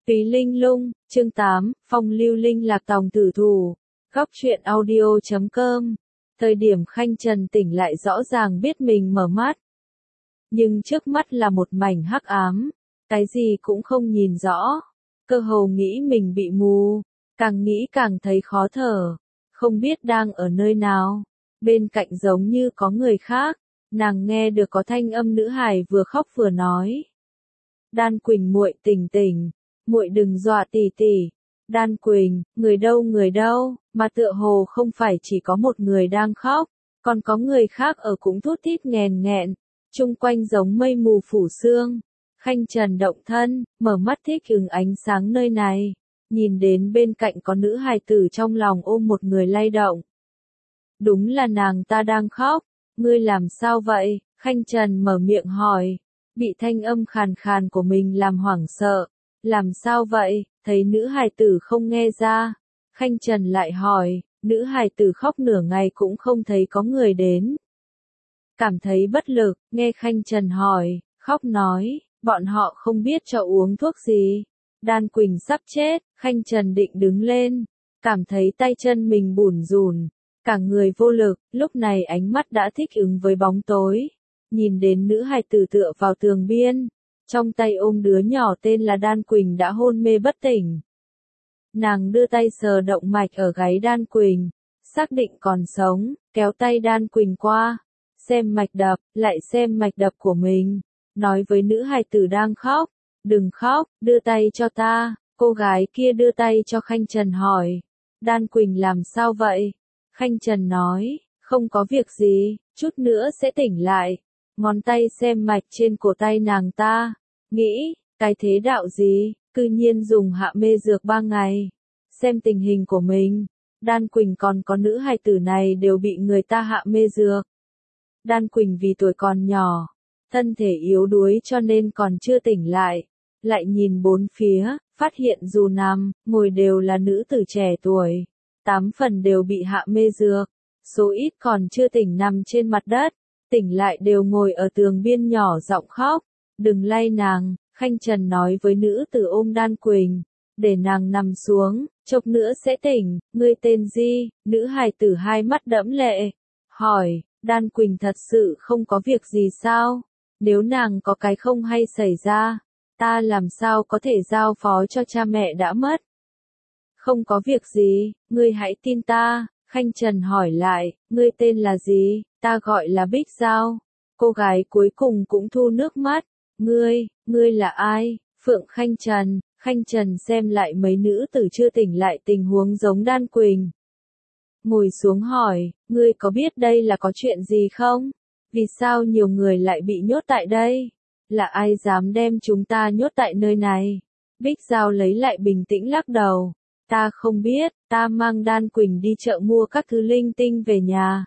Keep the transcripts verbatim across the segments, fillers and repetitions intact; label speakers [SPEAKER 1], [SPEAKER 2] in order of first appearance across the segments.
[SPEAKER 1] Túy Linh Lung, chương tám, Phong Lưu Linh Lạc Tòng Tử Thủ, Góc truyện audio chấm com. Thời điểm Khanh Trần tỉnh lại rõ ràng biết mình mở mắt. Nhưng trước mắt là một mảnh hắc ám, cái gì cũng không nhìn rõ. Cơ hồ nghĩ mình bị mù, càng nghĩ càng thấy khó thở, không biết đang ở nơi nào. Bên cạnh giống như có người khác, nàng nghe được có thanh âm nữ hài vừa khóc vừa nói. Đan Quỳnh muội tỉnh tỉnh, muội đừng dọa tỷ tỷ. Đan Quỳnh, người đâu người đâu, mà tựa hồ không phải chỉ có một người đang khóc, còn có người khác ở cũng thút thít nghèn nghẹn, chung quanh giống mây mù phủ sương. Khanh Trần động thân, mở mắt thích ứng ánh sáng nơi này, nhìn đến bên cạnh có nữ hài tử trong lòng ôm một người lay động. Đúng là nàng ta đang khóc, ngươi làm sao vậy? Khanh Trần mở miệng hỏi, bị thanh âm khàn khàn của mình làm hoảng sợ. Làm sao vậy? Thấy nữ hài tử không nghe ra. Khanh Trần lại hỏi, nữ hài tử khóc nửa ngày cũng không thấy có người đến. Cảm thấy bất lực, nghe Khanh Trần hỏi, khóc nói, bọn họ không biết cho uống thuốc gì. Đan Quỳnh sắp chết, Khanh Trần định đứng lên, cảm thấy tay chân mình bủn rủn, cả người vô lực, lúc này ánh mắt đã thích ứng với bóng tối. Nhìn đến nữ hài tử tựa vào tường biên, trong tay ôm đứa nhỏ tên là Đan Quỳnh đã hôn mê bất tỉnh. Nàng đưa tay sờ động mạch ở gáy Đan Quỳnh, xác định còn sống, kéo tay Đan Quỳnh qua, xem mạch đập, lại xem mạch đập của mình, nói với nữ hài tử đang khóc, đừng khóc, đưa tay cho ta. Cô gái kia đưa tay cho Khanh Trần hỏi, Đan Quỳnh làm sao vậy? Khanh Trần nói, không có việc gì, chút nữa sẽ tỉnh lại. Ngón tay xem mạch trên cổ tay nàng ta, nghĩ, cái thế đạo gì, cư nhiên dùng hạ mê dược ba ngày. Xem tình hình của mình, Đan Quỳnh còn có nữ hài tử này đều bị người ta hạ mê dược. Đan Quỳnh vì tuổi còn nhỏ, thân thể yếu đuối cho nên còn chưa tỉnh lại, lại nhìn bốn phía, phát hiện dù nằm, ngồi đều là nữ tử trẻ tuổi, tám phần đều bị hạ mê dược, số ít còn chưa tỉnh nằm trên mặt đất. Tỉnh lại đều ngồi ở tường biên nhỏ giọng khóc, đừng lay nàng. Khanh Trần nói với nữ tử ôm Đan Quỳnh, để nàng nằm xuống, chốc nữa sẽ tỉnh. Ngươi tên gì? Nữ hài tử hai mắt đẫm lệ, hỏi, Đan Quỳnh thật sự không có việc gì sao? Nếu nàng có cái không hay xảy ra, ta làm sao có thể giao phó cho cha mẹ đã mất? Không có việc gì, ngươi hãy tin ta. Khanh Trần hỏi lại, ngươi tên là gì? Ta gọi là Bích Giao. Cô gái cuối cùng cũng thu nước mắt. Ngươi, ngươi là ai? Phượng Khanh Trần. Khanh Trần xem lại mấy nữ tử chưa tỉnh lại tình huống giống Đan Quỳnh. Ngồi xuống hỏi, ngươi có biết đây là có chuyện gì không? Vì sao nhiều người lại bị nhốt tại đây? Là ai dám đem chúng ta nhốt tại nơi này? Bích Giao lấy lại bình tĩnh lắc đầu. Ta không biết, ta mang Đan Quỳnh đi chợ mua các thứ linh tinh về nhà.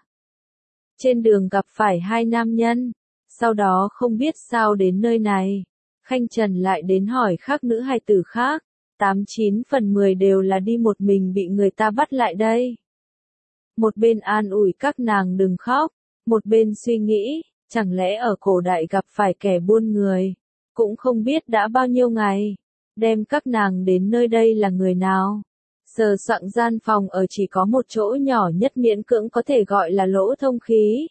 [SPEAKER 1] Trên đường gặp phải hai nam nhân, sau đó không biết sao đến nơi này. Khanh Trần lại đến hỏi khác nữ hài tử khác, tám chín phần mười đều là đi một mình bị người ta bắt lại đây. Một bên an ủi các nàng đừng khóc, một bên suy nghĩ, chẳng lẽ ở cổ đại gặp phải kẻ buôn người, cũng không biết đã bao nhiêu ngày, đem các nàng đến nơi đây là người nào. Sờ soạng gian phòng ở chỉ có một chỗ nhỏ nhất miễn cưỡng có thể gọi là lỗ thông khí.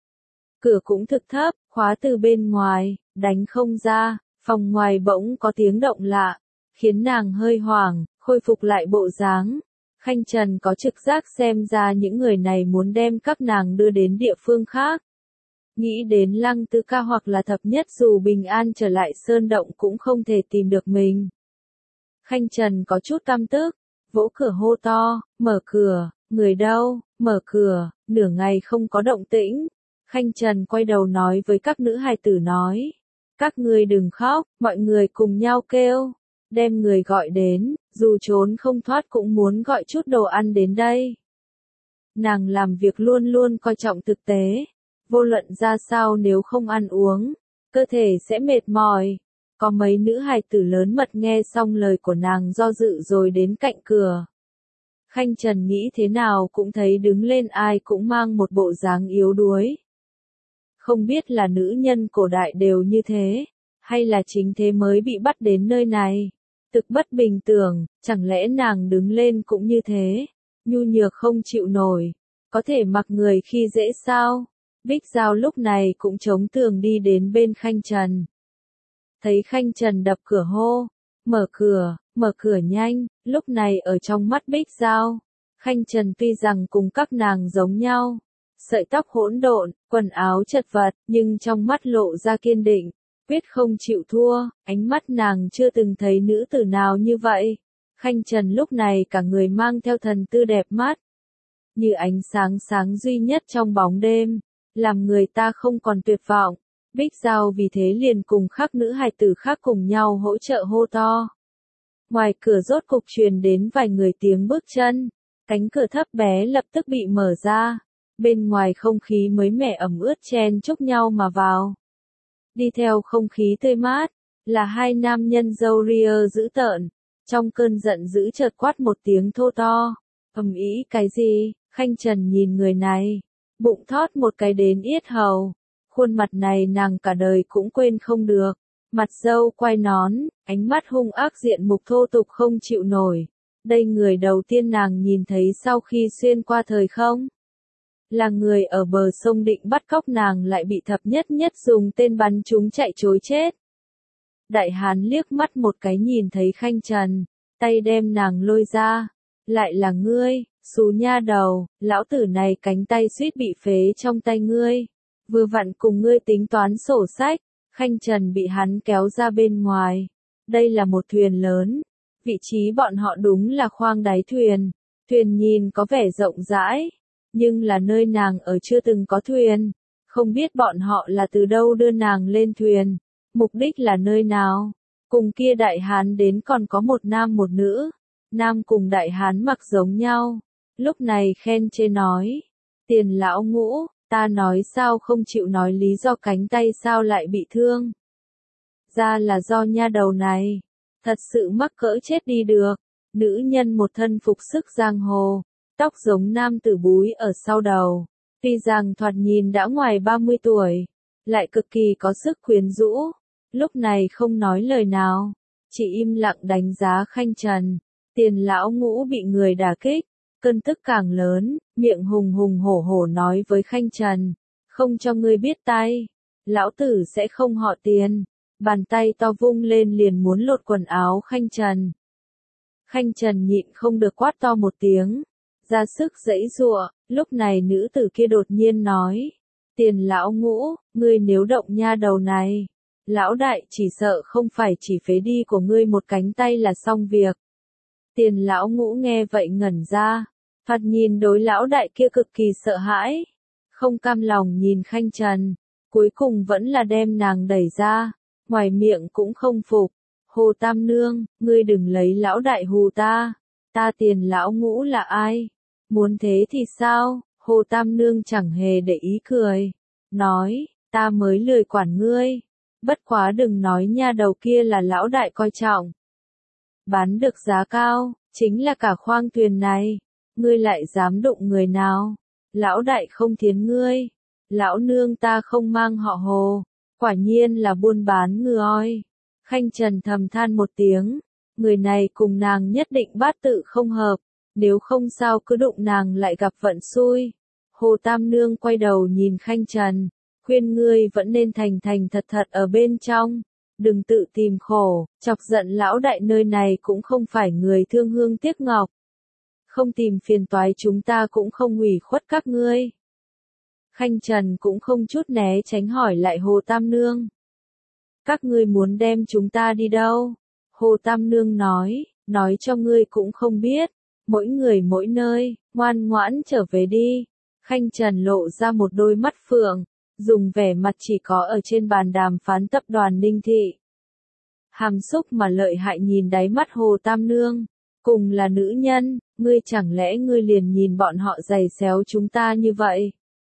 [SPEAKER 1] Cửa cũng thực thấp, khóa từ bên ngoài, đánh không ra, phòng ngoài bỗng có tiếng động lạ, khiến nàng hơi hoảng, khôi phục lại bộ dáng. Khanh Trần có trực giác xem ra những người này muốn đem các nàng đưa đến địa phương khác. Nghĩ đến Lăng Tư Ca hoặc là Thập Nhất dù bình an trở lại sơn động cũng không thể tìm được mình. Khanh Trần có chút căm tức. Vỗ cửa hô to, mở cửa, người đâu, mở cửa. Nửa ngày không có động tĩnh. Khanh Trần quay đầu nói với các nữ hài tử nói, các ngươi đừng khóc, mọi người cùng nhau kêu, đem người gọi đến, dù trốn không thoát cũng muốn gọi chút đồ ăn đến đây. Nàng làm việc luôn luôn coi trọng thực tế, vô luận ra sao nếu không ăn uống, cơ thể sẽ mệt mỏi. Có mấy nữ hài tử lớn mật nghe xong lời của nàng do dự rồi đến cạnh cửa. Khanh Trần nghĩ thế nào cũng thấy đứng lên ai cũng mang một bộ dáng yếu đuối. Không biết là nữ nhân cổ đại đều như thế, hay là chính thế mới bị bắt đến nơi này. Thực bất bình tưởng, chẳng lẽ nàng đứng lên cũng như thế, nhu nhược không chịu nổi, có thể mặc người khi dễ sao? Bích Giao lúc này cũng chống tường đi đến bên Khanh Trần. Thấy Khanh Trần đập cửa hô, mở cửa, mở cửa nhanh, lúc này ở trong mắt Bích Giao, Khanh Trần tuy rằng cùng các nàng giống nhau, sợi tóc hỗn độn, quần áo chật vật, nhưng trong mắt lộ ra kiên định, quyết không chịu thua, ánh mắt nàng chưa từng thấy nữ tử nào như vậy. Khanh Trần lúc này cả người mang theo thần tư đẹp mắt, như ánh sáng sáng duy nhất trong bóng đêm, làm người ta không còn tuyệt vọng. Bích Giao vì thế liền cùng các nữ hài tử khác cùng nhau hỗ trợ hô to. Ngoài cửa rốt cục truyền đến vài người tiếng bước chân, cánh cửa thấp bé lập tức bị mở ra, bên ngoài không khí mới mẻ ẩm ướt chen chúc nhau mà vào. Đi theo không khí tươi mát, là hai nam nhân râu ria dữ tợn, trong cơn giận dữ chợt quát một tiếng thô to, ầm ĩ cái gì? Khanh Trần nhìn người này, bụng thót một cái đến yết hầu, khuôn mặt này nàng cả đời cũng quên không được, mặt râu quai nón, ánh mắt hung ác diện mục thô tục không chịu nổi. Đây người đầu tiên nàng nhìn thấy sau khi xuyên qua thời không. Là người ở bờ sông định bắt cóc nàng lại bị thập nhất nhất dùng tên bắn chúng chạy trối chết. Đại hán liếc mắt một cái nhìn thấy Khanh Trần, tay đem nàng lôi ra. Lại là ngươi, xú nha đầu, lão tử này cánh tay suýt bị phế trong tay ngươi. Vừa vặn cùng ngươi tính toán sổ sách, Khanh Trần bị hắn kéo ra bên ngoài. Đây là một thuyền lớn. Vị trí bọn họ đúng là khoang đáy thuyền. Thuyền nhìn có vẻ rộng rãi, nhưng là nơi nàng ở chưa từng có thuyền. Không biết bọn họ là từ đâu đưa nàng lên thuyền. Mục đích là nơi nào. Cùng kia đại hán đến còn có một nam một nữ. Nam cùng đại hán mặc giống nhau. Lúc này khen chê nói. Tiền lão Ngũ, ta nói sao không chịu nói lý do cánh tay sao lại bị thương. Ra là do nha đầu này. Thật sự mắc cỡ chết đi được. Nữ nhân một thân phục sức giang hồ. Tóc giống nam tử búi ở sau đầu. Tuy rằng thoạt nhìn đã ngoài ba mươi tuổi. Lại cực kỳ có sức quyến rũ. Lúc này không nói lời nào. Chỉ im lặng đánh giá Khanh Trần. Tiền lão Ngũ bị người đả kích. Cơn tức càng lớn. Miệng hùng hùng hổ hổ nói với Khanh Trần. Không cho ngươi biết tay. Lão tử sẽ không họ Tiền. Bàn tay to vung lên liền muốn lột quần áo Khanh Trần. Khanh Trần nhịn không được quát to một tiếng. Ra sức giãy giụa, lúc này nữ tử kia đột nhiên nói. Tiền lão Ngũ, ngươi nếu động nha đầu này. Lão đại chỉ sợ không phải chỉ phế đi của ngươi một cánh tay là xong việc. Tiền lão Ngũ nghe vậy ngẩn ra. Phạt nhìn đối lão đại kia cực kỳ sợ hãi. Không cam lòng nhìn Khanh Trần. Cuối cùng vẫn là đem nàng đẩy ra. Ngoài miệng cũng không phục. Hồ Tam Nương, ngươi đừng lấy lão đại hù ta. Ta Tiền lão Ngũ là ai? Muốn thế thì sao? Hồ Tam Nương chẳng hề để ý cười. Nói, ta mới lười quản ngươi. Bất quá đừng nói nha đầu kia là lão đại coi trọng. Bán được giá cao, chính là cả khoang thuyền này. Ngươi lại dám đụng người nào? Lão đại không thiến ngươi. Lão nương ta không mang họ Hồ. Quả nhiên là buôn bán ngư oi. Khanh Trần thầm than một tiếng. Người này cùng nàng nhất định bát tự không hợp. Nếu không sao cứ đụng nàng lại gặp vận xui. Hồ Tam Nương quay đầu nhìn Khanh Trần. Khuyên ngươi vẫn nên thành thành thật thật ở bên trong. Đừng tự tìm khổ. Chọc giận lão đại nơi này cũng không phải người thương hương tiếc ngọc. Không tìm phiền toái chúng ta cũng không hủy khuất các ngươi. Khanh Trần cũng không chút né tránh hỏi lại Hồ Tam Nương. Các ngươi muốn đem chúng ta đi đâu? Hồ Tam Nương nói, nói cho ngươi cũng không biết. Mỗi người mỗi nơi, ngoan ngoãn trở về đi. Khanh Trần lộ ra một đôi mắt phượng, dùng vẻ mặt chỉ có ở trên bàn đàm phán tập đoàn Ninh Thị. Hàm xúc mà lợi hại nhìn đáy mắt Hồ Tam Nương. Cùng là nữ nhân, ngươi chẳng lẽ ngươi liền nhìn bọn họ giày xéo chúng ta như vậy?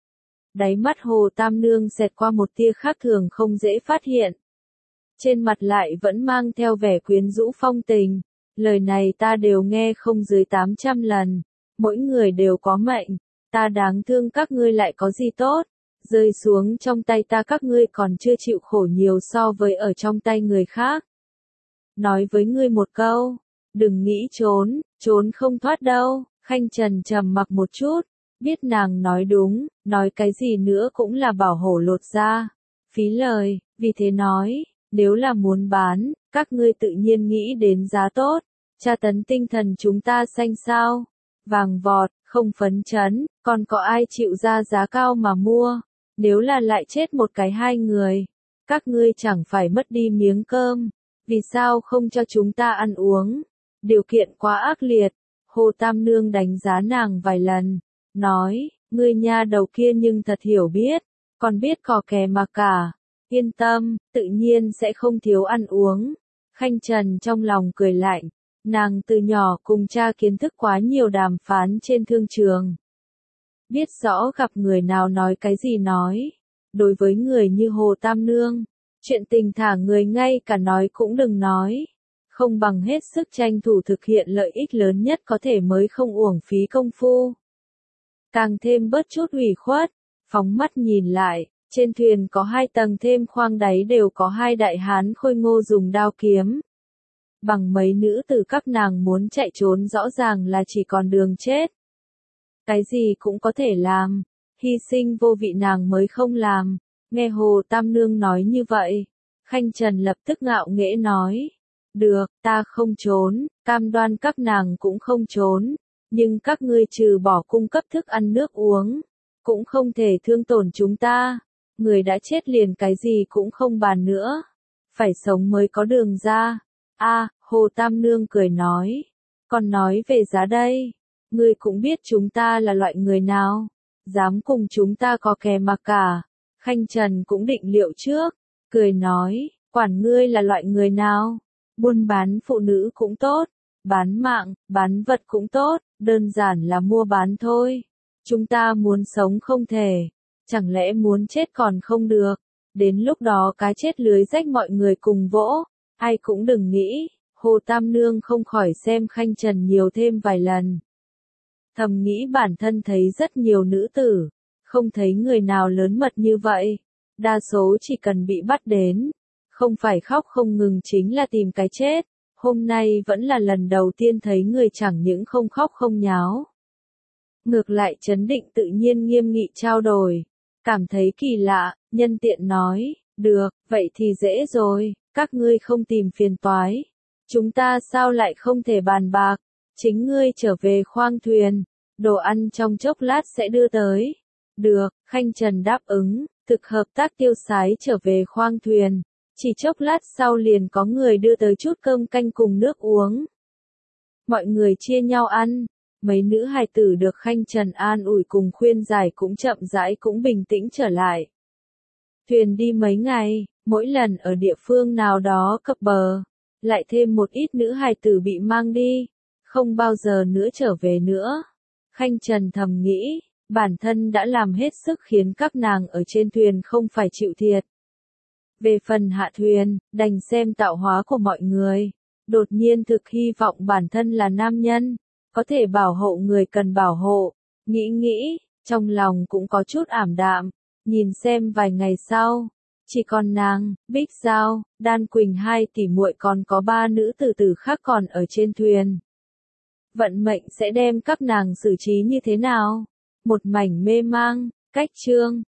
[SPEAKER 1] Đáy mắt Hồ Tam Nương xẹt qua một tia khác thường không dễ phát hiện. Trên mặt lại vẫn mang theo vẻ quyến rũ phong tình. Lời này ta đều nghe không dưới tám trăm lần. Mỗi người đều có mệnh. Ta đáng thương các ngươi lại có gì tốt. Rơi xuống trong tay ta các ngươi còn chưa chịu khổ nhiều so với ở trong tay người khác. nói với ngươi một câu, đừng nghĩ trốn, trốn không thoát đâu. Khanh Trần trầm mặc một chút, biết nàng nói đúng, nói cái gì nữa cũng là bảo hổ lột da, phí lời, vì thế nói, nếu là muốn bán, các ngươi tự nhiên nghĩ đến giá tốt, tra tấn tinh thần chúng ta xanh sao, vàng vọt, không phấn chấn, còn có ai chịu ra giá cao mà mua, nếu là lại chết một cái hai người, các ngươi chẳng phải mất đi miếng cơm, vì sao không cho chúng ta ăn uống, điều kiện quá ác liệt. Hồ Tam Nương đánh giá nàng vài lần, nói, ngươi nha đầu kia nhưng thật hiểu biết, còn biết cò kè mà cả, yên tâm, tự nhiên sẽ không thiếu ăn uống. Khanh Trần trong lòng cười lạnh, nàng từ nhỏ cùng cha kiến thức quá nhiều đàm phán trên thương trường. Biết rõ gặp người nào nói cái gì nói, đối với người như Hồ Tam Nương, chuyện tình thả người ngay cả nói cũng đừng nói. Không bằng hết sức tranh thủ thực hiện lợi ích lớn nhất có thể mới không uổng phí công phu. Càng thêm bớt chút ủy khuất, phóng mắt nhìn lại, trên thuyền có hai tầng thêm khoang đáy đều có hai đại hán khôi ngô dùng đao kiếm. Bằng mấy nữ tử các nàng muốn chạy trốn rõ ràng là chỉ còn đường chết. Cái gì cũng có thể làm, hy sinh vô vị nàng mới không làm. Nghe Hồ Tam Nương nói như vậy, Khanh Trần lập tức ngạo nghễ nói. Được, ta không trốn, cam đoan các nàng cũng không trốn, nhưng các ngươi trừ bỏ cung cấp thức ăn nước uống, cũng không thể thương tổn chúng ta, người đã chết liền cái gì cũng không bàn nữa, phải sống mới có đường ra. A, Hồ Tam Nương cười nói, còn nói về giá đây, ngươi cũng biết chúng ta là loại người nào, dám cùng chúng ta có kè mà cả. Khanh Trần cũng định liệu trước, cười nói, quản ngươi là loại người nào. Buôn bán phụ nữ cũng tốt, bán mạng, bán vật cũng tốt, đơn giản là mua bán thôi. Chúng ta muốn sống không thể, chẳng lẽ muốn chết còn không được, đến lúc đó cá chết lưới rách mọi người cùng vỗ, ai cũng đừng nghĩ. Hồ Tam Nương không khỏi xem Khanh Trần nhiều thêm vài lần. Thầm nghĩ bản thân thấy rất nhiều nữ tử, không thấy người nào lớn mật như vậy, đa số chỉ cần bị bắt đến. Không phải khóc không ngừng chính là tìm cái chết, hôm nay vẫn là lần đầu tiên thấy người chẳng những không khóc không nháo. Ngược lại trấn định tự nhiên nghiêm nghị trao đổi, cảm thấy kỳ lạ, nhân tiện nói, được, vậy thì dễ rồi, các ngươi không tìm phiền toái. Chúng ta sao lại không thể bàn bạc, chính ngươi trở về khoang thuyền, đồ ăn trong chốc lát sẽ đưa tới. Được, Khanh Trần đáp ứng, thực hợp tác tiêu sái trở về khoang thuyền. Chỉ chốc lát sau liền có người đưa tới chút cơm canh cùng nước uống. Mọi người chia nhau ăn, mấy nữ hài tử được Khanh Trần an ủi cùng khuyên giải cũng chậm rãi cũng bình tĩnh trở lại. Thuyền đi mấy ngày, mỗi lần ở địa phương nào đó cập bờ, lại thêm một ít nữ hài tử bị mang đi, không bao giờ nữa trở về nữa. Khanh Trần thầm nghĩ, bản thân đã làm hết sức khiến các nàng ở trên thuyền không phải chịu thiệt. Về phần hạ thuyền, đành xem tạo hóa của mọi người. Đột nhiên thực hy vọng bản thân là nam nhân, có thể bảo hộ người cần bảo hộ. Nghĩ nghĩ, trong lòng cũng có chút ảm đạm. Nhìn xem vài ngày sau, chỉ còn nàng, Bích Giao, Đan Quỳnh hai tỷ muội còn có ba nữ tử tử khác còn ở trên thuyền. Vận mệnh sẽ đem các nàng xử trí như thế nào? Một mảnh mê mang, cách chương.